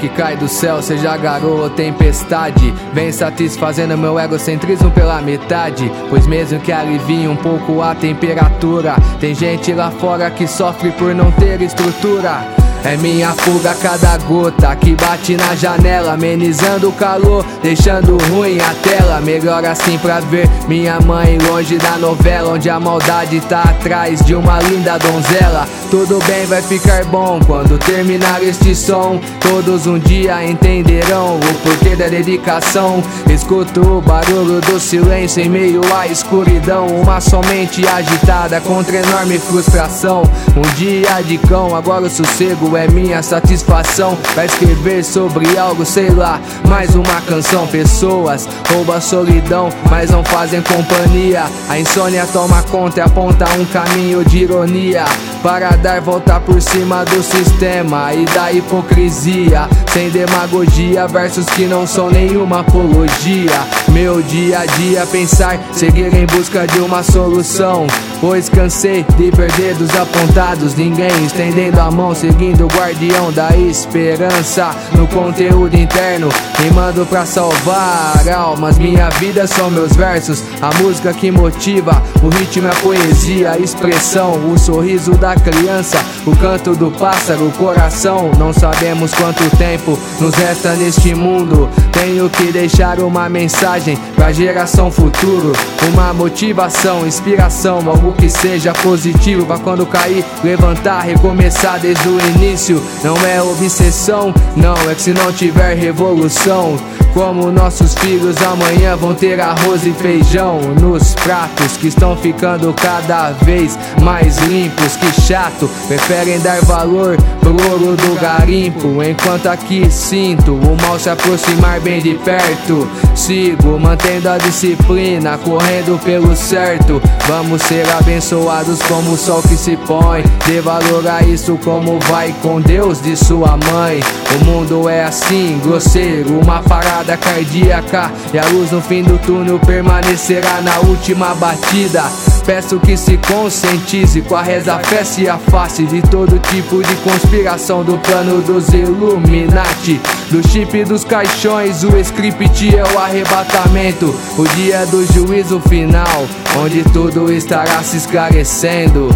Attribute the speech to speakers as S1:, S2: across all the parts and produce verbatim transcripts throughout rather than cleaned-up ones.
S1: que cai do céu, seja garoa ou tempestade, vem satisfazendo meu egocentrismo pela metade. Pois mesmo que alivie um pouco a temperatura, tem gente lá fora que sofre por não ter estrutura. É minha fuga cada gota que bate na janela, amenizando o calor, deixando ruim a tela. Melhor assim pra ver minha mãe longe da novela, onde a maldade tá atrás de uma linda donzela. Tudo bem, vai ficar bom quando terminar este som. Todos um dia entenderão o porquê da dedicação. Escuto o barulho do silêncio em meio à escuridão, uma somente agitada contra enorme frustração. Um dia de cão, agora o sossego é minha satisfação. Vai escrever sobre algo, sei lá, mais uma canção. Pessoas roubam a solidão, mas não fazem companhia. A insônia toma conta e aponta um caminho de ironia para dar volta por cima do sistema e da hipocrisia. Sem demagogia, versos que não são nenhuma apologia. Meu dia a dia pensar, seguir em busca de uma solução, pois cansei de ver dedos apontados, ninguém estendendo a mão, seguindo o guardião da esperança no conteúdo interno, rimando pra salvar almas. Minha vida são meus versos, a música que motiva, o ritmo é a poesia, a expressão, o sorriso da criança, o canto do pássaro, o coração. Não sabemos quanto tempo nos resta neste mundo, tenho que deixar uma mensagem pra geração futuro, uma motivação, inspiração, algo que seja positivo pra quando cair, levantar, recomeçar desde o início. Não é obsessão, não, é que se não tiver revolução, como nossos filhos amanhã vão ter arroz e feijão nos pratos que estão ficando cada vez mais limpos. Que chato, preferem dar valor pro ouro do garimpo, enquanto aqui sinto o mal se aproximar bem de perto. Sigo mantendo a disciplina, correndo pelo certo. Vamos ser abençoados como o sol que se põe. Dê valor a isso como vai com Deus de sua mãe. O mundo é assim, grosseiro, uma parada cardíaca, e a luz no fim do túnel permanecerá na última batida. Peço que se conscientize com a reza, fé se afaste de todo tipo de conspiração do plano dos Illuminati, do chip dos caixões. O script é o arrebatamento, o dia do juízo final, onde tudo estará se esclarecendo,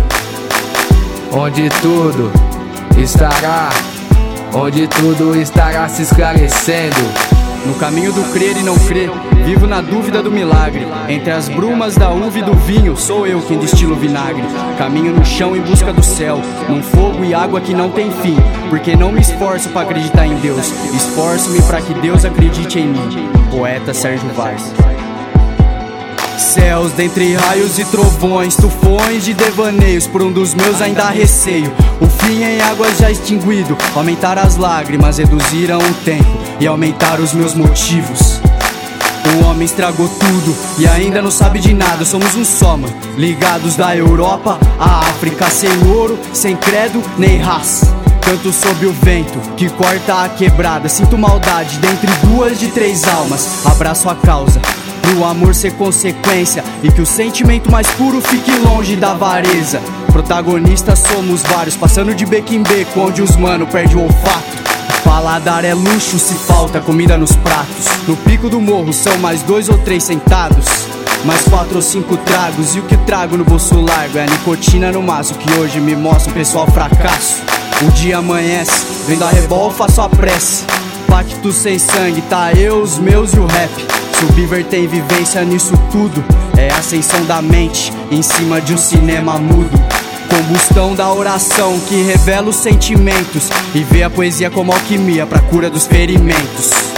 S1: onde tudo estará, onde tudo estará se esclarecendo.
S2: No caminho do crer e não crer, vivo na dúvida do milagre. Entre as brumas da uva e do vinho, sou eu quem destilo vinagre. Caminho no chão em busca do céu, num fogo e água que não tem fim. Porque não me esforço pra acreditar em Deus, esforço-me pra que Deus acredite em mim. Poeta Sérgio Vaz. Céus dentre raios e trovões, tufões de devaneios, por um dos meus ainda há receio. O fim em águas já extinguido, aumentar as lágrimas reduziram o tempo e aumentar os meus motivos. O homem estragou tudo e ainda não sabe de nada. Somos um só, mano, ligados da Europa à África, sem ouro, sem credo nem raça. Canto sob o vento que corta a quebrada, sinto maldade dentre duas de três almas. Abraço a causa pro amor ser consequência e que o sentimento mais puro fique longe da avareza. Protagonistas somos vários, passando de beco em beco, onde os mano perde o olfato. Paladar é luxo se falta comida nos pratos. No pico do morro são mais dois ou três sentados, mais quatro ou cinco tragos, e o que trago no bolso largo é a nicotina no maço, que hoje me mostra um pessoal fracasso. O dia amanhece, vendo a rebol faço a prece. Pacto sem sangue, tá eu, os meus e o rap. Subverter em vivência nisso tudo é a ascensão da mente em cima de um cinema mudo. Combustão da oração que revela os sentimentos e vê a poesia como alquimia pra cura dos ferimentos.